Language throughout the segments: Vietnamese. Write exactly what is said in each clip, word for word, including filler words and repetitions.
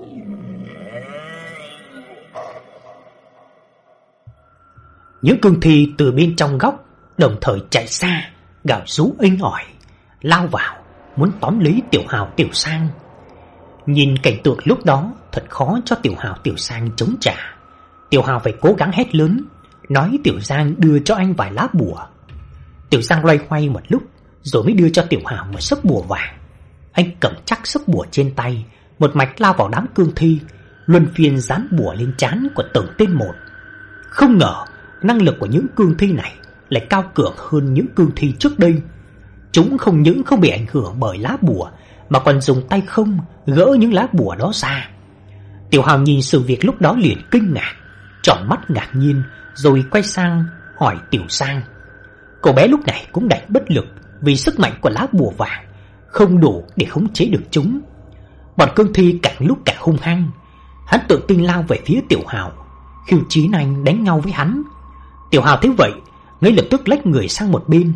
Những cương thi từ bên trong góc đồng thời chạy xa, gào rú inh ỏi, lao vào muốn tóm lấy Tiểu Hào Tiểu Sang. Nhìn cảnh tượng lúc đó thật khó cho Tiểu Hào Tiểu Sang chống trả. Tiểu Hào phải cố gắng hét lớn, nói Tiểu Giang đưa cho anh vài lá bùa. Tiểu Giang loay hoay một lúc rồi mới đưa cho Tiểu Hào một sấp bùa vàng. Anh cầm chắc sấp bùa trên tay, một mạch lao vào đám cương thi, luân phiên dán bùa lên trán của từng tên một. Không ngờ năng lực của những cương thi này lại cao cường hơn những cương thi trước đây. Chúng không những không bị ảnh hưởng bởi lá bùa mà còn dùng tay không gỡ những lá bùa đó ra. Tiểu Hào nhìn sự việc lúc đó liền kinh ngạc, tròn mắt ngạc nhiên rồi quay sang hỏi Tiểu Giang. Cậu bé lúc này cũng đành bất lực vì sức mạnh của lá bùa vàng không đủ để khống chế được chúng. Bọn cương thi càng lúc càng hung hăng. Hắn tự tin lao về phía Tiểu Hào, khiêu chiến anh đánh nhau với hắn. Tiểu Hào thấy vậy ngay lập tức lách người sang một bên,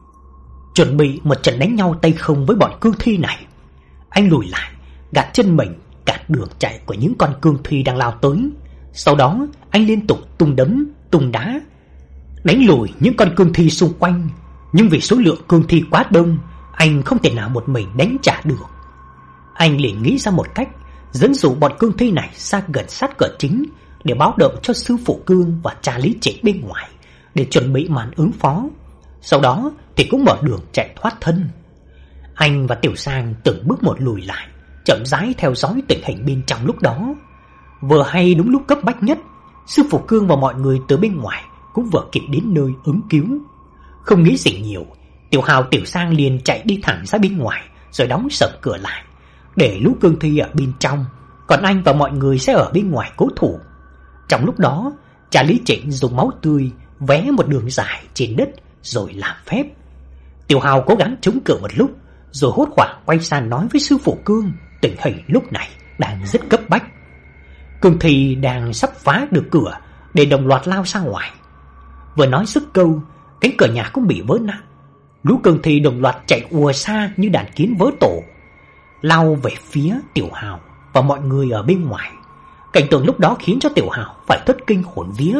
chuẩn bị một trận đánh nhau tay không với bọn cương thi này. Anh lùi lại, gạt chân mình cản đường chạy của những con cương thi đang lao tới. Sau đó anh liên tục tung đấm, tung đá, đánh lùi những con cương thi xung quanh. Nhưng vì số lượng cương thi quá đông, anh không thể nào một mình đánh trả được. Anh liền nghĩ ra một cách, dẫn dụ bọn cương thi này ra gần sát cửa chính để báo động cho sư phụ Cương và cha Lý Trịnh bên ngoài để chuẩn bị màn ứng phó. Sau đó thì cũng mở đường chạy thoát thân. Anh và Tiểu Giang từng bước một lùi lại, chậm rãi theo dõi tình hình bên trong lúc đó. Vừa hay đúng lúc cấp bách nhất, sư phụ Cương và mọi người từ bên ngoài cũng vừa kịp đến nơi ứng cứu. Không nghĩ gì nhiều, Tiểu Hào Tiểu Giang liền chạy đi thẳng ra bên ngoài rồi đóng sập cửa lại, để lũ cương thi ở bên trong, còn anh và mọi người sẽ ở bên ngoài cố thủ. Trong lúc đó, cha Lý Trịnh dùng máu tươi vẽ một đường dài trên đất rồi làm phép. Tiểu Hào cố gắng chống cự một lúc rồi hốt hoảng quay sang nói với sư phụ Cương tình hình lúc này đang rất cấp bách. Cương thi đang sắp phá được cửa để đồng loạt lao ra ngoài. Vừa nói dứt câu, cánh cửa nhà cũng bị vỡ nát. Lũ cương thi đồng loạt chạy ùa xa như đàn kiến vỡ tổ, lao về phía Tiểu Hào và mọi người ở bên ngoài. Cảnh tượng lúc đó khiến cho Tiểu Hào phải thất kinh hồn vía.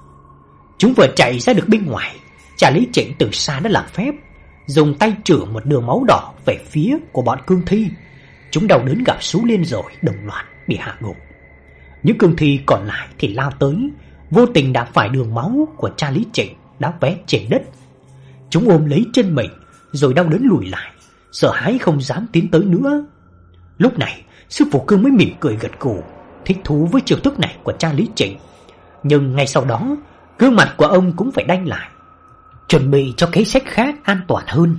Chúng vừa chạy ra được bên ngoài, cha Lý Trịnh từ xa đã làm phép, dùng tay chửa một đường máu đỏ về phía của bọn cương thi. Chúng đau đớn gào rú lên rồi đồng loạt bị hạ gục. Những cương thi còn lại thì lao tới, vô tình đạp phải đường máu của cha Lý Trịnh đã vẽ trên đất. Chúng ôm lấy chân mình rồi đau đớn lùi lại, sợ hãi không dám tiến tới nữa. Lúc này sư phụ Cương mới mỉm cười gật gù, thích thú với chiêu thức này của cha Lý Trịnh. Nhưng ngay sau đó, gương mặt của ông cũng phải đanh lại, chuẩn bị cho kế sách khác an toàn hơn.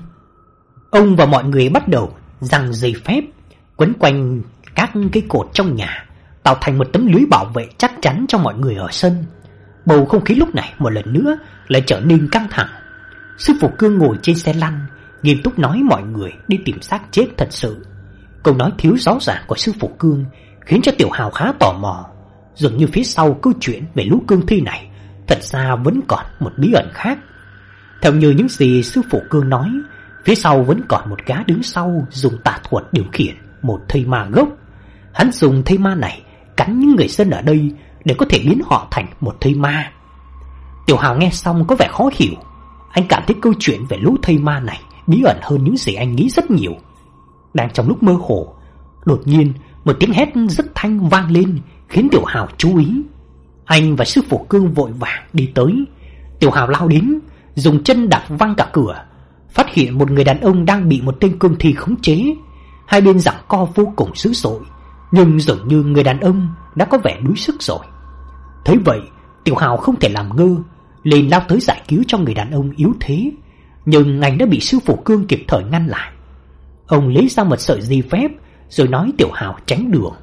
Ông và mọi người bắt đầu giằng dây phép quấn quanh các cây cột trong nhà, tạo thành một tấm lưới bảo vệ chắc chắn cho mọi người ở sân. Bầu không khí lúc này một lần nữa lại trở nên căng thẳng. Sư phụ Cương ngồi trên xe lăn, nghiêm túc nói mọi người đi tìm xác chết thật sự. Câu nói thiếu rõ ràng của sư phụ Cương khiến cho Tiểu Hào khá tò mò. Dường như phía sau câu chuyện về lũ cương thi này thật ra vẫn còn một bí ẩn khác. Theo như những gì sư phụ Cương nói, phía sau vẫn còn một gã đứng sau dùng tà thuật điều khiển một thây ma gốc. Hắn dùng thây ma này cắn những người dân ở đây để có thể biến họ thành một thây ma. Tiểu Hào nghe xong có vẻ khó hiểu. Anh cảm thấy câu chuyện về lũ thây ma này bí ẩn hơn những gì anh nghĩ rất nhiều. Đang trong lúc mơ hồ, đột nhiên một tiếng hét rất thanh vang lên khiến Tiểu Hào chú ý. Anh và sư phụ Cương vội vàng đi tới. Tiểu Hào lao đến, dùng chân đạp văng cả cửa, phát hiện một người đàn ông đang bị một tên cương thi khống chế. Hai bên giằng co vô cùng dữ dội, nhưng dường như người đàn ông đã có vẻ đuối sức rồi. Thấy vậy, Tiểu Hào không thể làm ngơ, liền lao tới giải cứu cho người đàn ông yếu thế. Nhưng anh đã bị sư phụ Cương kịp thời ngăn lại. Ông lấy ra một sợi dây phép rồi nói Tiểu Hào tránh đường.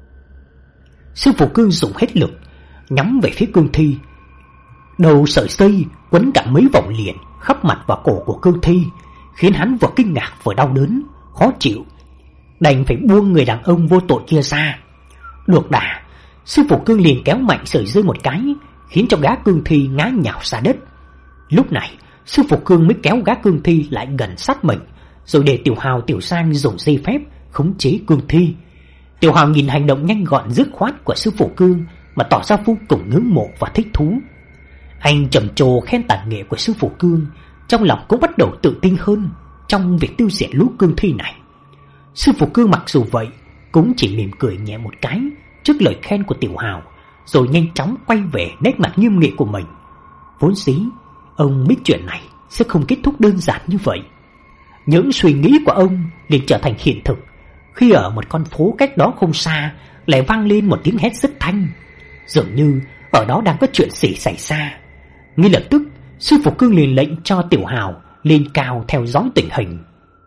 Sư phụ Cương dùng hết lực nhắm về phía cương thi. Đầu sợi dây quấn cả mấy vòng liền khắp mặt và cổ của cương thi, khiến hắn vừa kinh ngạc vừa đau đớn, khó chịu, đành phải buông người đàn ông vô tội kia ra. Được đà, sư phụ Cương liền kéo mạnh sợi dây một cái, khiến cho gã cương thi ngã nhào ra đất. Lúc này sư phụ Cương mới kéo gã cương thi lại gần sát mình, rồi để Tiểu Hào Tiểu Sang dùng dây phép khống chế cương thi. Tiểu Hào nhìn hành động nhanh gọn dứt khoát của sư phụ Cương mà tỏ ra vô cùng ngưỡng mộ và thích thú. Anh trầm trồ khen tài nghệ của sư phụ Cương, trong lòng cũng bắt đầu tự tin hơn trong việc tiêu diệt lũ cương thi này. Sư phụ Cương mặc dù vậy cũng chỉ mỉm cười nhẹ một cái trước lời khen của Tiểu Hào, rồi nhanh chóng quay về nét mặt nghiêm nghị của mình. Vốn dĩ ông biết chuyện này sẽ không kết thúc đơn giản như vậy. Những suy nghĩ của ông liền trở thành hiện thực khi ở một con phố cách đó không xa lại vang lên một tiếng hét rất thanh, dường như ở đó đang có chuyện gì xảy ra. Ngay lập tức, sư phụ Cương liền lệnh cho Tiểu Hào lên cao theo dõi tình hình.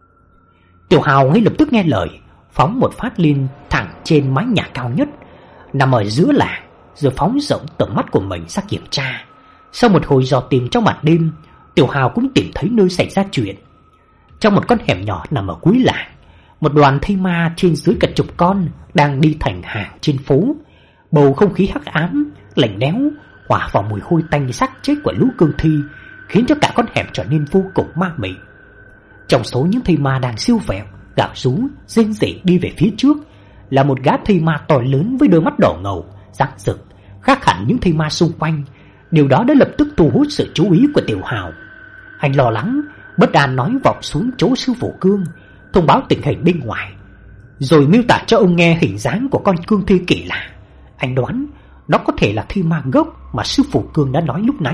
Tiểu Hào ngay lập tức nghe lời, phóng một phát lên thẳng trên mái nhà cao nhất nằm ở giữa làng, rồi phóng rộng tầm mắt của mình ra kiểm tra. Sau một hồi dò tìm trong màn đêm, Tiểu Hào cũng tìm thấy nơi xảy ra chuyện. Trong một con hẻm nhỏ nằm ở cuối làng, một đoàn thây ma trên dưới cả chục con đang đi thành hàng trên phố. Bầu không khí hắc ám, lạnh lẽo hòa vào mùi hôi tanh xác chết của lũ cương thi, khiến cho cả con hẻm trở nên vô cùng ma mị. Trong số những thây ma đang siêu vẹo, gào rú, rên rỉ đi về phía trước là một gã thây ma to lớn với đôi mắt đỏ ngầu, rạng rực, khác hẳn những thây ma xung quanh. Điều đó đã lập tức thu hút sự chú ý của Tiểu Hào. Anh lo lắng, bất an nói vọng xuống chỗ sư phụ Cương, thông báo tình hình bên ngoài, rồi miêu tả cho ông nghe hình dáng của con cương thi kỳ lạ. Anh đoán đó có thể là thi ma gốc mà sư phụ Cương đã nói lúc nãy.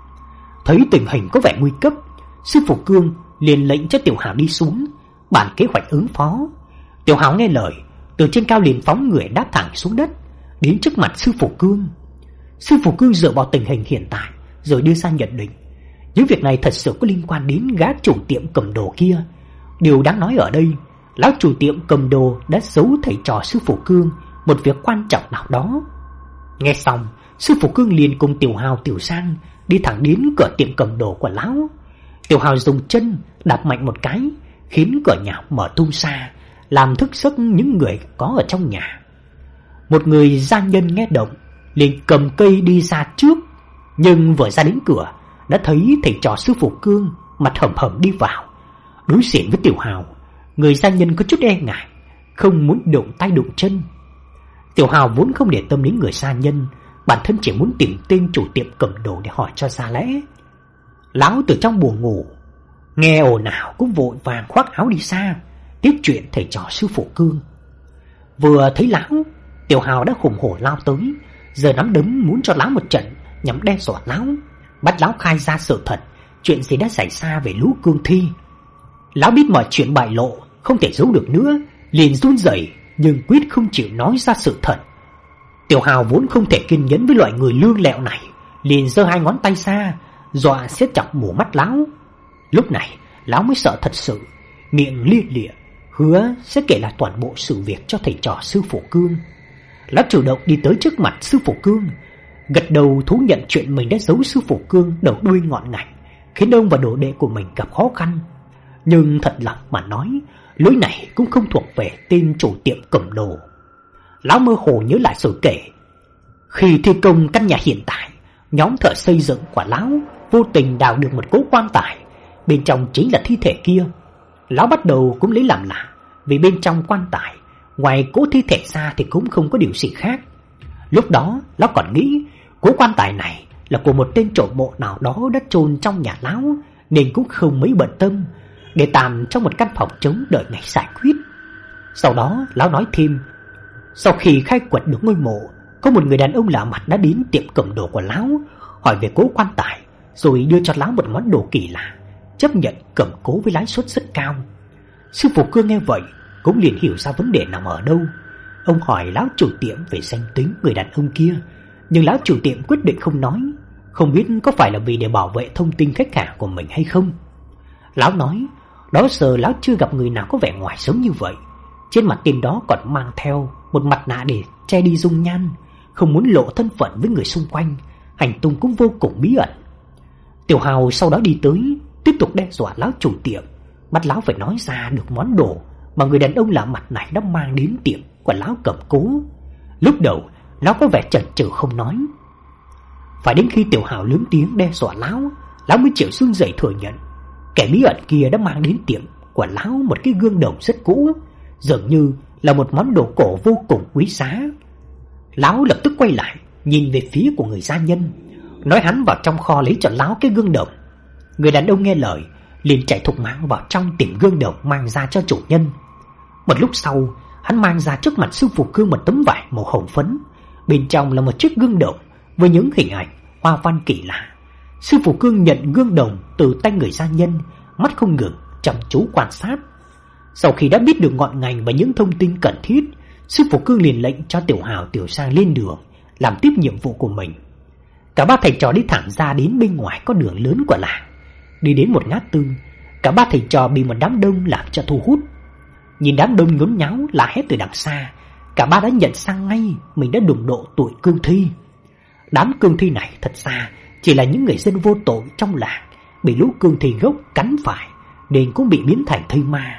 Thấy tình hình có vẻ nguy cấp, sư phụ Cương liền lệnh cho Tiểu Hào đi xuống bàn kế hoạch ứng phó. Tiểu Hào nghe lời, từ trên cao liền phóng người đáp thẳng xuống đất, đến trước mặt sư phụ Cương. Sư phụ Cương dựa vào tình hình hiện tại rồi đưa ra nhận định. Những việc này thật sự có liên quan đến gã chủ tiệm cầm đồ kia. Điều đáng nói ở đây, lão chủ tiệm cầm đồ đã giấu thầy trò sư phụ Cương một việc quan trọng nào đó. Nghe xong, sư phụ Cương liền cùng Tiểu Hào, Tiểu Sang đi thẳng đến cửa tiệm cầm đồ của lão. Tiểu Hào dùng chân đạp mạnh một cái, khiến cửa nhà mở tung ra, làm thức giấc những người có ở trong nhà. Một người gian nhân nghe động liền cầm cây đi ra trước, nhưng vừa ra đến cửa đã thấy thầy trò sư phụ Cương mặt hầm hầm đi vào. Đối diện với Tiểu Hào, người gian nhân có chút e ngại, không muốn động tay đụng chân. Tiểu Hào vốn không để tâm đến người gian nhân, bản thân chỉ muốn tìm tên chủ tiệm cầm đồ để hỏi cho ra lẽ. Lão từ trong buồng ngủ nghe ồn ào cũng vội vàng khoác áo đi xa, tiếp chuyện thầy trò sư phụ Cương. Vừa thấy lão, Tiểu Hào đã hùng hổ lao tới, giờ nắm đấm muốn cho lão một trận nhằm đe dọa lão, bắt lão khai ra sự thật, chuyện gì đã xảy ra về lũ cương thi. Lão biết mọi chuyện bại lộ, không thể giấu được nữa, liền run rẩy nhưng quyết không chịu nói ra sự thật. Tiểu Hào vốn không thể kiên nhẫn với loại người lương lẹo này, liền giơ hai ngón tay ra, dọa siết chặt mù mắt lão. Lúc này lão mới sợ thật sự, miệng lia lịa hứa sẽ kể lại toàn bộ sự việc cho thầy trò sư phụ Cương. Lão chủ động đi tới trước mặt sư phụ Cương, gật đầu thú nhận chuyện mình đã giấu sư phụ Cương đầu đuôi ngọn ngành, khiến ông và đồ đệ của mình gặp khó khăn. Nhưng thật lòng mà nói, lỗi này cũng không thuộc về tên chủ tiệm cầm đồ. Lão mơ hồ nhớ lại sự kể. Khi thi công căn nhà hiện tại, nhóm thợ xây dựng của lão vô tình đào được một cỗ quan tài, bên trong chính là thi thể kia. Lão bắt đầu cũng lấy làm lạ, vì bên trong quan tài ngoài cỗ thi thể ra thì cũng không có điều gì khác. Lúc đó lão còn nghĩ cỗ quan tài này là của một tên trộm mộ nào đó đã chôn trong nhà lão, nên cũng không mấy bận tâm, để tạm trong một căn phòng trống đợi ngày giải quyết. Sau đó lão nói thêm, sau khi khai quật được ngôi mộ, có một người đàn ông lạ mặt đã đến tiệm cầm đồ của lão, hỏi về cỗ quan tài, rồi đưa cho lão một món đồ kỳ lạ, chấp nhận cầm cố với lãi suất rất cao. Sư phụ Cương nghe vậy cũng liền hiểu ra vấn đề nằm ở đâu. Ông hỏi lão chủ tiệm về danh tính người đàn ông kia, nhưng lão chủ tiệm quyết định không nói, không biết có phải là vì để bảo vệ thông tin khách hàng của mình hay không. Lão nói đó giờ lão chưa gặp người nào có vẻ ngoài giống như vậy. Trên mặt tên đó còn mang theo một mặt nạ để che đi dung nhan, không muốn lộ thân phận với người xung quanh, hành tung cũng vô cùng bí ẩn. Tiểu Hào sau đó đi tới, tiếp tục đe dọa lão chủ tiệm, bắt lão phải nói ra được món đồ mà người đàn ông lạ mặt này đã mang đến tiệm của lão cầm cố. Lúc đầu lão có vẻ chần chừ không nói, phải đến khi Tiểu Hào lớn tiếng đe dọa lão, lão mới chịu run rẩy thừa nhận kẻ bí ẩn kia đã mang đến tiệm của lão một cái gương đồng rất cũ, dường như là một món đồ cổ vô cùng quý giá. Lão lập tức quay lại, nhìn về phía của người gia nhân, nói hắn vào trong kho lấy cho lão cái gương đồng. Người đàn ông nghe lời, liền chạy thục mạng vào trong tìm gương đồng mang ra cho chủ nhân. Một lúc sau, hắn mang ra trước mặt sư phụ Cương một tấm vải màu hồng phấn. Bên trong là một chiếc gương đồng với những hình ảnh hoa văn kỳ lạ. Sư phụ Cương nhận gương đồng từ tay người gia nhân, mắt không ngừng chăm chú quan sát. Sau khi đã biết được ngọn ngành và những thông tin cần thiết, sư phụ Cương liền lệnh cho Tiểu Hào, Tiểu Sang lên đường làm tiếp nhiệm vụ của mình. Cả ba thầy trò đi thẳng ra đến bên ngoài con đường lớn của làng. Đi đến một ngã tư, cả ba thầy trò bị một đám đông làm cho thu hút. Nhìn đám đông nhốn nháo la hét từ đằng xa, cả ba đã nhận ra ngay mình đã đụng độ tuổi cương thi. Đám cương thi này thật ra chỉ là những người dân vô tội trong làng, bị lũ cương thi gốc cắn phải nên cũng bị biến thành thây ma.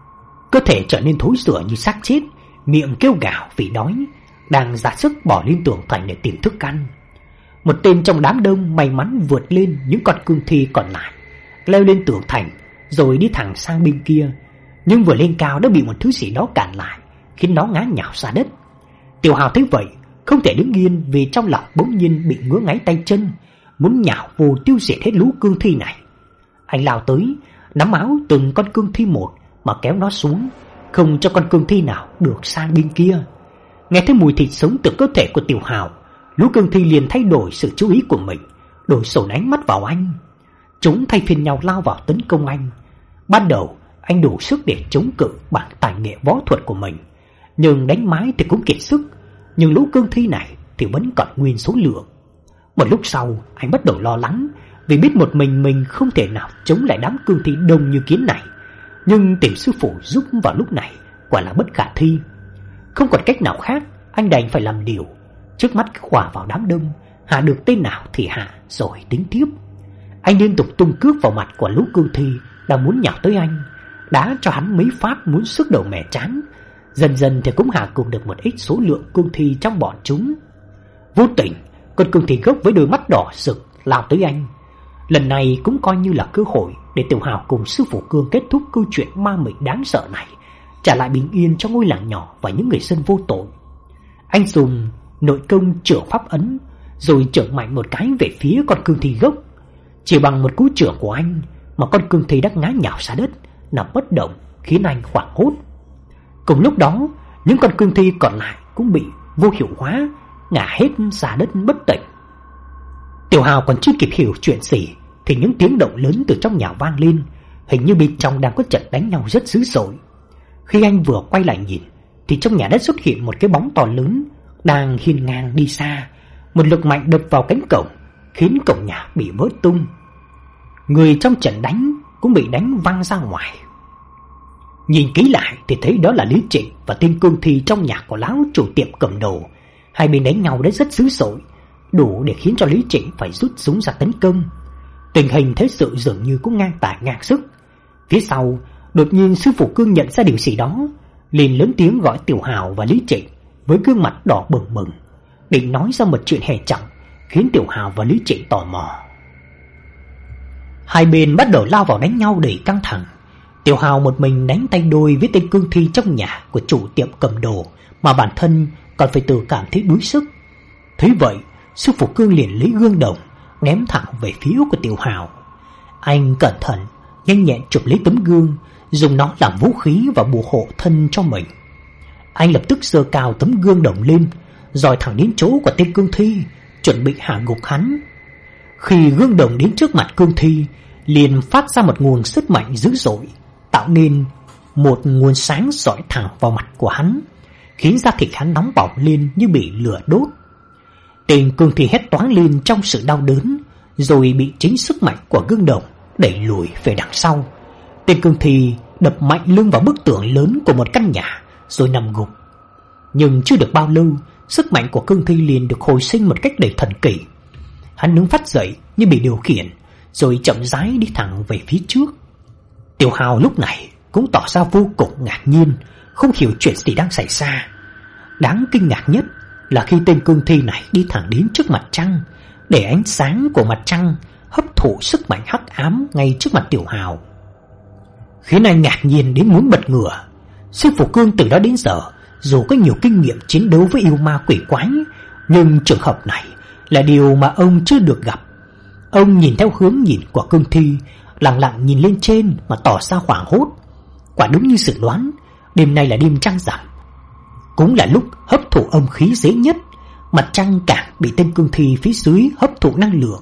Cơ thể trở nên thối rữa như xác chết, miệng kêu gào vì đói, đang ra sức bỏ lên tường thành để tìm thức ăn. Một tên trong đám đông may mắn vượt lên những con cương thi còn lại, leo lên tường thành rồi đi thẳng sang bên kia. Nhưng vừa lên cao đã bị một thứ gì đó cản lại, khiến nó ngã nhào ra đất. Tiểu Hào thấy vậy không thể đứng yên, vì trong lòng bỗng nhiên bị ngứa ngáy tay chân, muốn nhào vô tiêu diệt hết lũ cương thi này. Anh lao tới, nắm áo từng con cương thi một mà kéo nó xuống, không cho con cương thi nào được sang bên kia. Nghe thấy mùi thịt sống từ cơ thể của Tiểu Hào, lũ cương thi liền thay đổi sự chú ý của mình, đổi sồn ánh mắt vào anh. Chúng thay phiên nhau lao vào tấn công anh. Ban đầu anh đủ sức để chống cự bằng tài nghệ võ thuật của mình, nhưng đánh mãi thì cũng kiệt sức. Nhưng lũ cương thi này thì vẫn còn nguyên số lượng. Một lúc sau anh bắt đầu lo lắng, vì biết một mình mình không thể nào chống lại đám cương thi đông như kiến này. Nhưng tìm sư phụ giúp vào lúc này quả là bất khả thi. Không còn cách nào khác, anh đành phải làm điều. Trước mắt khỏa vào đám đông, hạ được tên nào thì hạ rồi tính tiếp. Anh liên tục tung cước vào mặt của lũ cương thi đang muốn nhào tới anh, đá cho hắn mấy phát muốn sức đầu mẻ trán. Dần dần thì cũng hạ cùng được một ít số lượng cương thi trong bọn chúng. Vô tình, con cương thi gốc với đôi mắt đỏ rực lao tới anh. Lần này cũng coi như là cơ hội để Tiểu Hào cùng sư phụ Cương kết thúc câu chuyện ma mị đáng sợ này, trả lại bình yên cho ngôi làng nhỏ và những người dân vô tội. Anh dùng nội công chưởng pháp ấn, rồi chưởng mạnh một cái về phía con cương thi gốc. Chỉ bằng một cú chưởng của anh mà con cương thi đã ngã nhào ra đất, nằm bất động, khiến anh hoảng hốt. Cùng lúc đó, những con cương thi còn lại cũng bị vô hiệu hóa, ngã hết ra đất bất tỉnh. Tiểu Hào còn chưa kịp hiểu chuyện gì thì những tiếng động lớn từ trong nhà vang lên, hình như bên trong đang có trận đánh nhau rất dữ dội. Khi anh vừa quay lại nhìn thì trong nhà đã xuất hiện một cái bóng to lớn đang hiên ngang đi xa. Một lực mạnh đập vào cánh cổng, khiến cổng nhà bị vỡ tung. Người trong trận đánh cũng bị đánh văng ra ngoài. Nhìn kỹ lại thì thấy đó là Lý Trịnh và tên cương thi trong nhà của lão chủ tiệm cầm đồ. Hai bên đánh nhau đã rất dữ dội, đủ để khiến cho Lý Trịnh phải rút súng ra tấn công. Tình hình thế sự dường như cũng ngang tài ngang sức. Phía sau, đột nhiên sư phụ Cương nhận ra điều gì đó, liền lớn tiếng gọi Tiểu Hào và Lý Trịnh với gương mặt đỏ bừng bừng, định nói ra một chuyện hệ trọng, khiến Tiểu Hào và Lý Trịnh tò mò. Hai bên bắt đầu lao vào đánh nhau đầy căng thẳng. Tiểu Hào một mình đánh tay đôi với tên cương thi trong nhà của chủ tiệm cầm đồ, mà bản thân còn phải tự cảm thấy đuối sức. Thấy vậy, sư phụ Cương liền lấy gương đồng ném thẳng về phía của Tiểu Hào. Anh cẩn thận nhanh nhẹn chụp lấy tấm gương, dùng nó làm vũ khí và bùa hộ thân cho mình. Anh lập tức giơ cao tấm gương đồng lên, dòi thẳng đến chỗ của tên cương thi, chuẩn bị hạ gục hắn. Khi gương đồng đến trước mặt cương thi, liền phát ra một nguồn sức mạnh dữ dội, tạo nên một nguồn sáng rọi thẳng vào mặt của hắn, khiến da thịt hắn nóng bỏng lên như bị lửa đốt. Tên cương thi hét toáng lên trong sự đau đớn, rồi bị chính sức mạnh của gương đồng đẩy lùi về đằng sau. Tên cương thi đập mạnh lưng vào bức tường lớn của một căn nhà, rồi nằm gục. Nhưng chưa được bao lâu, sức mạnh của cương thi liền được hồi sinh một cách đầy thần kỳ. Hắn đứng phát dậy như bị điều khiển, rồi chậm rãi đi thẳng về phía trước. Tiểu Hào lúc này cũng tỏ ra vô cùng ngạc nhiên, không hiểu chuyện gì đang xảy ra. Đáng kinh ngạc nhất là khi tên cương thi này đi thẳng đến trước mặt trăng, để ánh sáng của mặt trăng hấp thụ sức mạnh hắc ám ngay trước mặt Tiểu Hào, khiến anh ngạc nhiên đến muốn bật ngửa. Sư phụ Cương từ đó đến giờ dù có nhiều kinh nghiệm chiến đấu với yêu ma quỷ quái, nhưng trường hợp này là điều mà ông chưa được gặp. Ông nhìn theo hướng nhìn của cương thi, lặng lặng nhìn lên trên mà tỏ ra hoảng hốt. Quả đúng như dự đoán, đêm nay là đêm trăng rằm, cũng là lúc hấp thụ âm khí dễ nhất. Mặt trăng càng bị tên cương thi phía dưới hấp thụ năng lượng,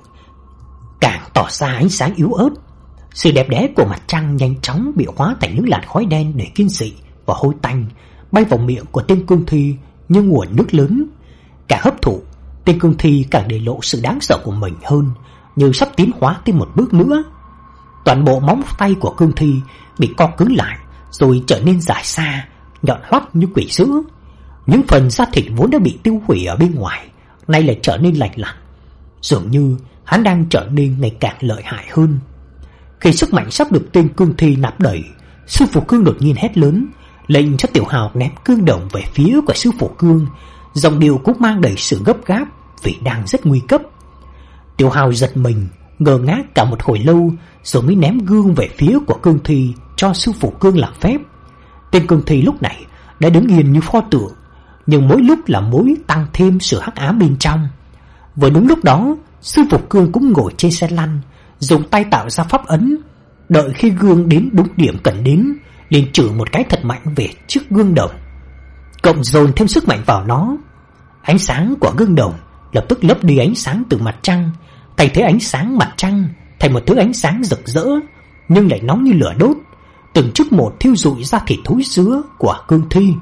càng tỏ ra ánh sáng yếu ớt. Sự đẹp đẽ của mặt trăng nhanh chóng bị hóa thành những làn khói đen để kinh dị và hôi tanh bay vào miệng của tên cương thi như nguồn nước lớn. Cả hấp thụ, tên cương thi càng để lộ sự đáng sợ của mình hơn, như sắp tiến hóa thêm một bước nữa. Toàn bộ móng tay của cương thi bị co cứng lại, rồi trở nên dài xa, nhọn hoắt như quỷ dữ. Những phần da thịt vốn đã bị tiêu hủy ở bên ngoài nay lại trở nên lành lặn, dường như hắn đang trở nên ngày càng lợi hại hơn. Khi sức mạnh sắp được tên cương thi nạp đầy, sư phụ Cương đột nhiên hét lớn, lệnh cho Tiểu Hào ném cương đồng về phía của sư phụ Cương. Giọng điệu cũng mang đầy sự gấp gáp vì đang rất nguy cấp. Tiểu Hào giật mình, ngơ ngác cả một hồi lâu, rồi mới ném gương về phía của cương thi cho sư phụ Cương làm phép. Tên cương thi lúc này đã đứng yên như pho tượng, nhưng mỗi lúc là mỗi tăng thêm sự hắc ám bên trong. Vừa đúng lúc đó, sư phụ Cương cũng ngồi trên xe lăn, dùng tay tạo ra pháp ấn. Đợi khi gương đến đúng điểm cần đến, liền chửi một cái thật mạnh về chiếc gương đồng, cộng dồn thêm sức mạnh vào nó. Ánh sáng của gương đồng lập tức lấp đi ánh sáng từ mặt trăng, thay thế ánh sáng mặt trăng thành một thứ ánh sáng rực rỡ nhưng lại nóng như lửa đốt, từng chút một thiêu rụi ra thịt thối rữa của cương thi.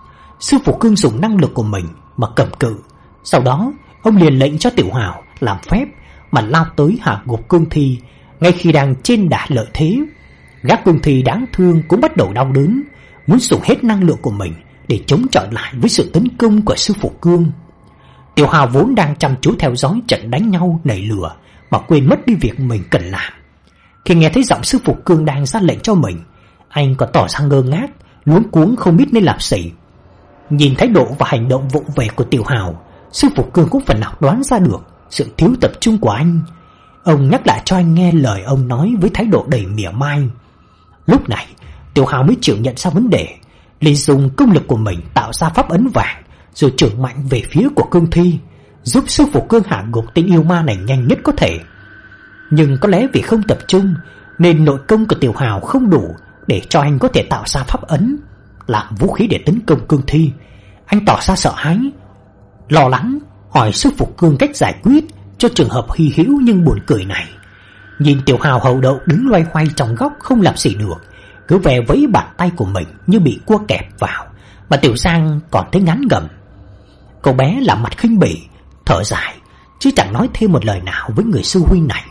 Sư phụ Cương dùng năng lực của mình mà cầm cự. Sau đó ông liền lệnh cho Tiểu Hào làm phép mà lao tới hạ gục cương thi ngay khi đang trên đà lợi thế. Gác cương thi đáng thương cũng bắt đầu đau đớn, muốn dùng hết năng lượng của mình để chống chọi lại với sự tấn công của sư phụ Cương. Tiểu Hào vốn đang chăm chú theo dõi trận đánh nhau nảy lửa mà quên mất đi việc mình cần làm. Khi nghe thấy giọng sư phụ Cương đang ra lệnh cho mình, anh còn tỏ ra ngơ ngác, luống cuống không biết nên làm gì. Nhìn thái độ và hành động vụng về của Tiểu Hào, sư phụ Cương cũng phần nào đoán ra được sự thiếu tập trung của anh. Ông nhắc lại cho anh nghe lời ông nói với thái độ đầy mỉa mai. Lúc này Tiểu Hào mới chịu nhận ra vấn đề, liền dùng công lực của mình tạo ra pháp ấn vàng, rồi chưởng mạnh về phía của cương thi, giúp sư phụ Cương hạ gục tên yêu ma này nhanh nhất có thể. Nhưng có lẽ vì không tập trung nên nội công của Tiểu Hào không đủ để cho anh có thể tạo ra pháp ấn làm vũ khí để tấn công cương thi. Anh tỏ ra sợ hãi, lo lắng hỏi sư phụ Cương cách giải quyết cho trường hợp hy hữu nhưng buồn cười này. Nhìn Tiểu Hào hậu đậu đứng loay hoay trong góc không làm gì được, cứ về vẫy bàn tay của mình như bị cua kẹp vào, mà Tiểu Giang còn thấy ngán ngẩm. Cậu bé làm mặt khinh bỉ, thở dài, chứ chẳng nói thêm một lời nào với người sư huynh này.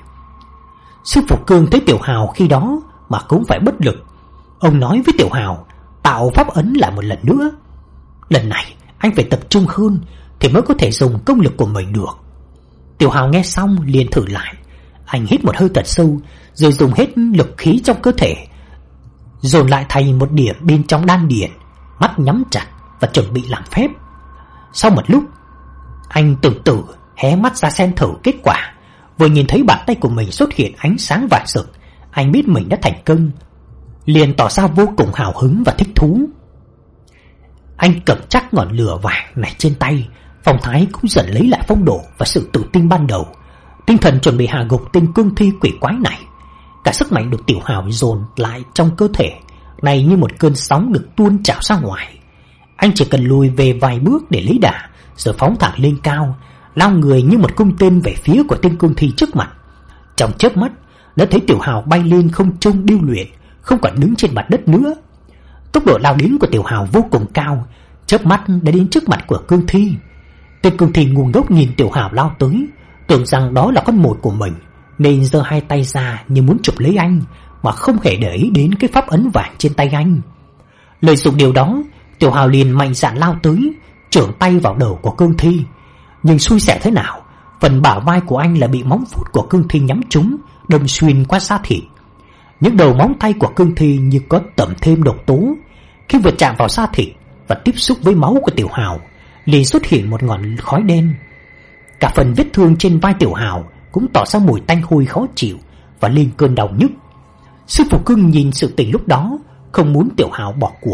Sư phụ Cương thấy Tiểu Hào khi đó mà cũng phải bất lực. Ông nói với Tiểu Hào tạo pháp ấn lại một lần nữa. Lần này anh phải tập trung hơn thì mới có thể dùng công lực của mình được. Tiểu Hào nghe xong liền thử lại. Anh hít một hơi thật sâu, rồi dùng hết lực khí trong cơ thể dồn lại thành một điểm bên trong đan điền, mắt nhắm chặt và chuẩn bị làm phép. Sau một lúc, anh từ từ hé mắt ra xem thử kết quả. Vừa nhìn thấy bàn tay của mình xuất hiện ánh sáng vàng rực, anh biết mình đã thành công, liền tỏ ra vô cùng hào hứng và thích thú. Anh cầm chắc ngọn lửa vàng này trên tay, phong thái cũng dần lấy lại phong độ và sự tự tin ban đầu, tinh thần chuẩn bị hạ gục tên cương thi quỷ quái này. Cả sức mạnh được Tiểu Hào dồn lại trong cơ thể này như một cơn sóng được tuôn trào ra ngoài. Anh chỉ cần lùi về vài bước để lấy đà, rồi phóng thẳng lên cao, lao người như một cung tên về phía của tên cương thi trước mặt. Trong chớp mắt đã thấy Tiểu Hào bay lên không trung điêu luyện, không còn đứng trên mặt đất nữa. Tốc độ lao đến của Tiểu Hào vô cùng cao, chớp mắt đã đến trước mặt của cương thi. Tên cương thi ngu ngốc nhìn Tiểu Hào lao tới, tưởng rằng đó là con mồi của mình, nên giơ hai tay ra như muốn chụp lấy anh, mà không hề để ý đến cái pháp ấn vàng trên tay anh. Lợi dụng điều đó, Tiểu Hào liền mạnh dạn lao tới, chưởng tay vào đầu của cương thi. Nhưng xui xẻo thế nào, phần bả vai của anh là bị móng vuốt của cương thi nhắm trúng, đâm xuyên qua da thịt. Những đầu móng tay của cương thi như có tẩm thêm độc tố, khi vừa chạm vào da thịt và tiếp xúc với máu của Tiểu Hào, liền xuất hiện một ngọn khói đen. Cả phần vết thương trên vai Tiểu Hào cũng tỏ ra mùi tanh hôi khó chịu và lên cơn đau nhức. Sư phụ Cương nhìn sự tình lúc đó, không muốn Tiểu Hào bỏ cuộc,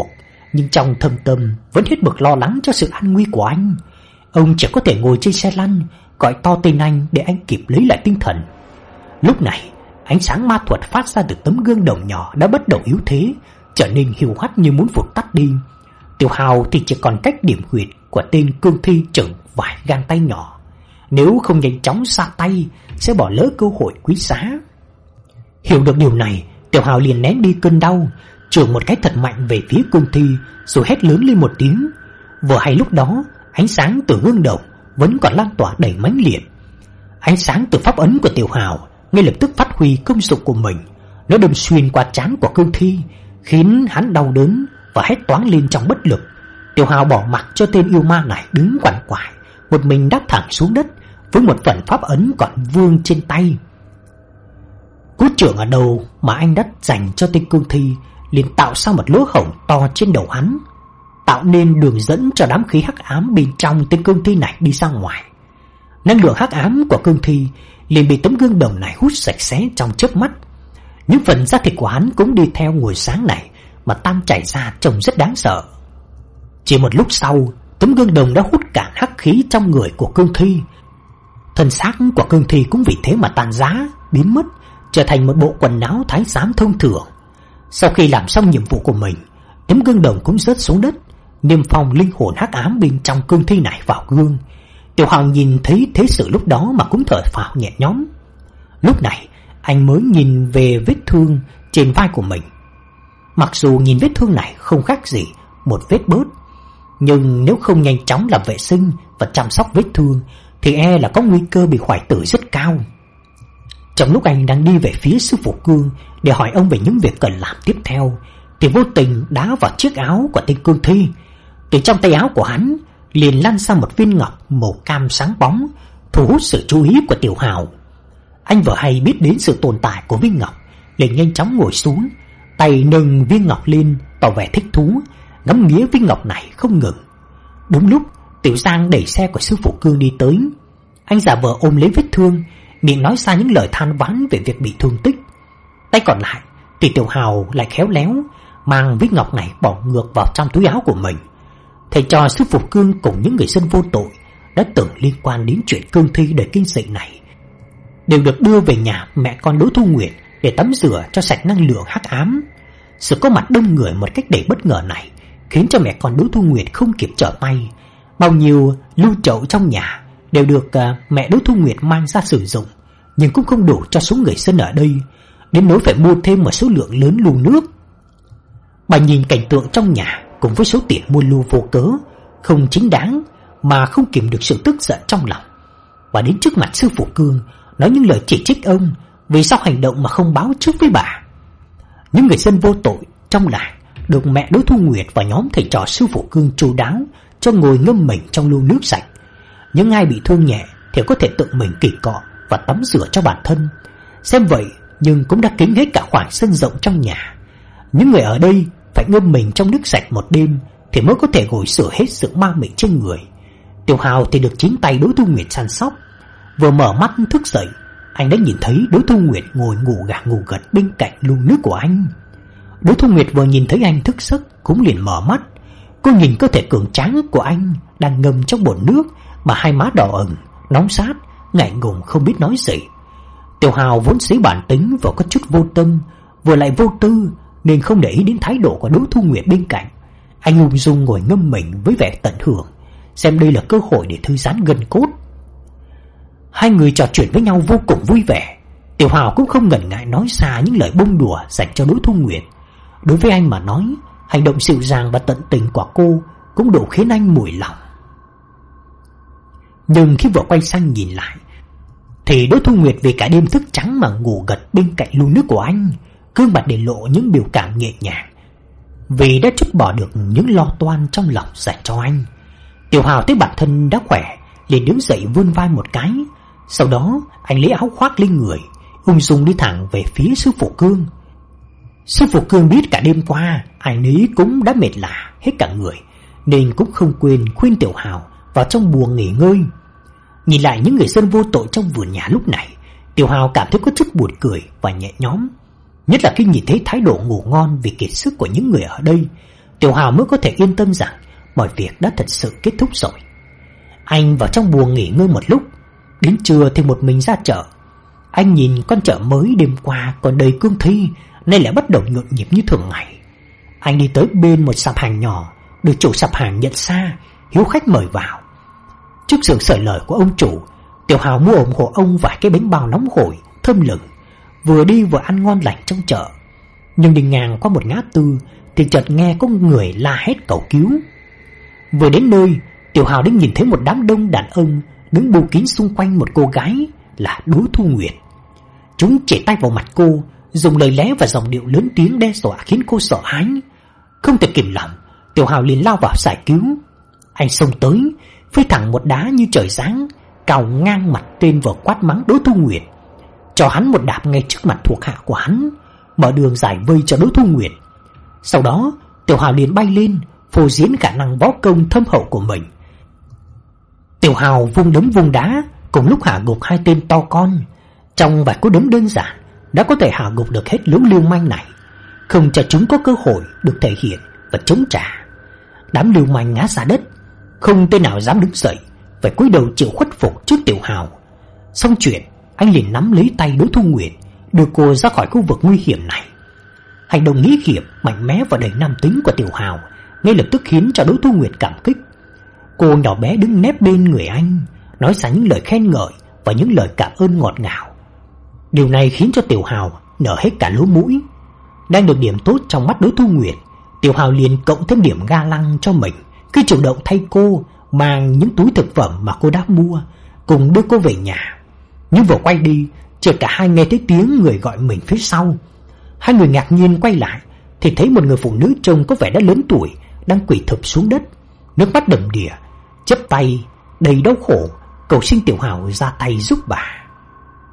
nhưng trong thâm tâm vẫn hết mực lo lắng cho sự an nguy của anh. Ông chỉ có thể ngồi trên xe lăn gọi to tên anh để anh kịp lấy lại tinh thần. Lúc này ánh sáng ma thuật phát ra từ tấm gương đồng nhỏ đã bắt đầu yếu thế, trở nên hiu hắt như muốn vụt tắt đi. Tiểu Hào thì chỉ còn cách điểm huyệt của tên cương thi chừng vài gang tay nhỏ. Nếu không nhanh chóng ra tay sẽ bỏ lỡ cơ hội quý giá. Hiểu được điều này, Tiểu Hào liền nén đi cơn đau, chưởng một cái thật mạnh về phía cương thi, rồi hét lớn lên một tiếng. Vừa hay lúc đó, ánh sáng từ gương đồng vẫn còn lan tỏa đầy mãnh liệt. Ánh sáng từ pháp ấn của Tiểu Hào ngay lập tức phát huy công dụng của mình. Nó đâm xuyên qua trán của cương thi, khiến hắn đau đớn và hét toáng lên trong bất lực. Tiểu Hào bỏ mặc cho tên yêu ma này đứng quằn quại, một mình đáp thẳng xuống đất với một phần pháp ấn còn vương trên tay. Cú chưởng ở đầu mà anh đã dành cho tên cương thi liền tạo ra một lỗ hổng to trên đầu hắn, tạo nên đường dẫn cho đám khí hắc ám bên trong tên cương thi này đi ra ngoài. Năng lượng hắc ám của cương thi liền bị tấm gương đồng này hút sạch sẽ trong chớp mắt. Những phần da thịt của hắn cũng đi theo nguồn sáng này mà tan chảy ra, trông rất đáng sợ. Chỉ một lúc sau, tấm gương đồng đã hút cạn hắc khí trong người của cương thi. Thân xác của cương thi cũng vì thế mà tan rã, biến mất, trở thành một bộ quần áo thái giám thông thường. Sau khi làm xong nhiệm vụ của mình, tấm gương đồng cũng rớt xuống đất, niêm phong linh hồn hắc ám bên trong cương thi này vào gương. Tiểu Hào nhìn thấy thế sự lúc đó mà cũng thở phào nhẹ nhõm. Lúc này anh mới nhìn về vết thương trên vai của mình. Mặc dù nhìn vết thương này không khác gì một vết bớt, nhưng nếu không nhanh chóng làm vệ sinh và chăm sóc vết thương thì e là có nguy cơ bị hoại tử rất cao. Trong lúc anh đang đi về phía sư phụ Cương để hỏi ông về những việc cần làm tiếp theo, thì vô tình đá vào chiếc áo của tên cương thi. Từ trong tay áo của hắn liền lăn ra một viên ngọc màu cam sáng bóng, thu hút sự chú ý của Tiểu Hào. Anh vừa hay biết đến sự tồn tại của viên ngọc, liền nhanh chóng ngồi xuống, tay nâng viên ngọc lên tỏ vẻ thích thú, ngắm nghía viên ngọc này không ngừng. Đúng lúc Tiểu Giang đẩy xe của sư phụ Cương đi tới, anh giả vờ ôm lấy vết thương, miệng nói ra những lời than vãn về việc bị thương tích. Tay còn lại thì Tiểu Hào lại khéo léo mang viên ngọc này bỏ ngược vào trong túi áo của mình. Thầy trò sư phụ Cương cùng những người dân vô tội đã từng liên quan đến chuyện cương thi đầy kinh dị này đều được đưa về nhà mẹ con Đỗ Thu Nguyệt để tắm rửa cho sạch năng lượng hắc ám. Sự có mặt đông người một cách đầy bất ngờ này khiến cho mẹ con Đỗ Thu Nguyệt không kịp trở tay. Bao nhiêu lưu trậu trong nhà đều được uh, mẹ Đỗ Thu Nguyệt mang ra sử dụng, nhưng cũng không đủ cho số người dân ở đây, đến nỗi phải mua thêm một số lượng lớn lu nước. Bà nhìn cảnh tượng trong nhà cùng với số tiền mua lu vô cớ, không chính đáng, mà không kìm được sự tức giận trong lòng. Bà đến trước mặt sư phụ Cương nói những lời chỉ trích ông vì sao hành động mà không báo trước với bà. Những người dân vô tội trong làng được mẹ Đỗ Thu Nguyệt và nhóm thầy trò sư phụ Cương chu đáo cho ngồi ngâm mình trong lu nước sạch. Những ai bị thương nhẹ thì có thể tự mình kỉ cọ và tắm rửa cho bản thân. Xem vậy nhưng cũng đã kín hết cả khoảng sân rộng trong nhà. Những người ở đây phải ngâm mình trong nước sạch một đêm thì mới có thể gội sửa hết sự ma mị trên người. Tiểu Hào thì được chính tay Đỗ Thu Nguyệt săn sóc. Vừa mở mắt thức dậy, anh đã nhìn thấy Đỗ Thu Nguyệt ngồi ngủ gà ngủ gật bên cạnh lu nước của anh. Đỗ Thu Nguyệt vừa nhìn thấy anh thức giấc cũng liền mở mắt. Cô nhìn cơ thể cường tráng của anh đang ngâm trong bồn nước mà hai má đỏ ửng, nóng rát, ngại ngùng không biết nói gì. Tiểu Hào vốn dĩ bản tính và có chút vô tâm, vừa lại vô tư, nên không để ý đến thái độ của Đỗ Thu Nguyệt bên cạnh. Anh ung dung ngồi ngâm mình với vẻ tận hưởng, xem đây là cơ hội để thư giãn gân cốt. Hai người trò chuyện với nhau vô cùng vui vẻ. Tiểu Hào cũng không ngần ngại nói ra những lời bông đùa dành cho Đỗ Thu Nguyệt. Đối với anh mà nói, hành động dịu dàng và tận tình của cô cũng đủ khiến anh mùi lòng. Nhưng khi vừa quay sang nhìn lại thì Đỗ Thu Nguyệt vì cả đêm thức trắng mà ngủ gật bên cạnh lu nước của anh, gương mặt để lộ những biểu cảm nhẹ nhàng, vì đã trút bỏ được những lo toan trong lòng dành cho anh. Tiểu Hào thấy bản thân đã khỏe, liền đứng dậy vươn vai một cái. Sau đó anh lấy áo khoác lên người, ung dung đi thẳng về phía sư phụ Cương. Sư phụ Cương biết cả đêm qua anh ấy cũng đã mệt lả hết cả người, nên cũng không quên khuyên Tiểu Hào vào trong buồng nghỉ ngơi. Nhìn lại những người dân vô tội trong vườn nhà lúc này, Tiểu Hào cảm thấy có chút buồn cười và nhẹ nhõm. Nhất là khi nhìn thấy thái độ ngủ ngon vì kiệt sức của những người ở đây, Tiểu Hào mới có thể yên tâm rằng mọi việc đã thật sự kết thúc rồi. Anh vào trong buồng nghỉ ngơi một lúc. Đến trưa thì một mình ra chợ. Anh nhìn con chợ mới đêm qua còn đầy cương thi, nay lại bắt đầu nhộn nhịp như thường ngày. Anh đi tới bên một sạp hàng nhỏ, được chủ sạp hàng nhận ra, hiếu khách mời vào. Trước sự sởi lời của ông chủ, Tiểu Hào mua ủng hộ ông vài cái bánh bao nóng hổi, thơm lừng, vừa đi vừa ăn ngon lành trong chợ. Nhưng đi ngang qua một ngã tư thì chợt nghe có người la hét cầu cứu. Vừa đến nơi, Tiểu Hào đã nhìn thấy một đám đông đàn ông đứng bù kín xung quanh một cô gái là Đỗ Thu Nguyệt. Chúng chỉ tay vào mặt cô, dùng lời lẽ và giọng điệu lớn tiếng đe dọa khiến cô sợ hãi. Không thể kìm lòng, Tiểu Hào liền lao vào giải cứu. Anh xông tới, phi thẳng một đá như trời giáng, cào ngang mặt tên vừa quát mắng Đỗ Thu Nguyệt, cho hắn một đạp ngay trước mặt thuộc hạ của hắn, mở đường giải vây cho Đỗ Thu Nguyệt. Sau đó, Tiểu Hào liền bay lên, phô diễn khả năng võ công thâm hậu của mình. Tiểu Hào vung đấm vung đá, cùng lúc hạ gục hai tên to con. Trong vài cú đấm đơn giản đã có thể hạ gục được hết lũ lưu manh này, không cho chúng có cơ hội được thể hiện và chống trả. Đám lưu manh ngã ra đất, không tên nào dám đứng dậy, phải cúi đầu chịu khuất phục trước Tiểu Hào. Xong chuyện, anh liền nắm lấy tay Đỗ Thu Nguyệt, đưa cô ra khỏi khu vực nguy hiểm này. Hành động nghĩ hiểm, mạnh mẽ và đầy nam tính của Tiểu Hào ngay lập tức khiến cho Đỗ Thu Nguyệt cảm kích. Cô nhỏ bé đứng nép bên người anh, nói ra những lời khen ngợi và những lời cảm ơn ngọt ngào. Điều này khiến cho Tiểu Hào nở hết cả lỗ mũi. Đang được điểm tốt trong mắt Đỗ Thu Nguyệt, Tiểu Hào liền cộng thêm điểm ga lăng cho mình khi chủ động thay cô mang những túi thực phẩm mà cô đã mua, cùng đưa cô về nhà. Nhưng vừa quay đi, chợt cả hai nghe thấy tiếng người gọi mình phía sau. Hai người ngạc nhiên quay lại thì thấy một người phụ nữ trông có vẻ đã lớn tuổi đang quỳ thụp xuống đất, nước mắt đầm đìa, chắp tay đầy đau khổ cầu xin Tiểu Hào ra tay giúp bà.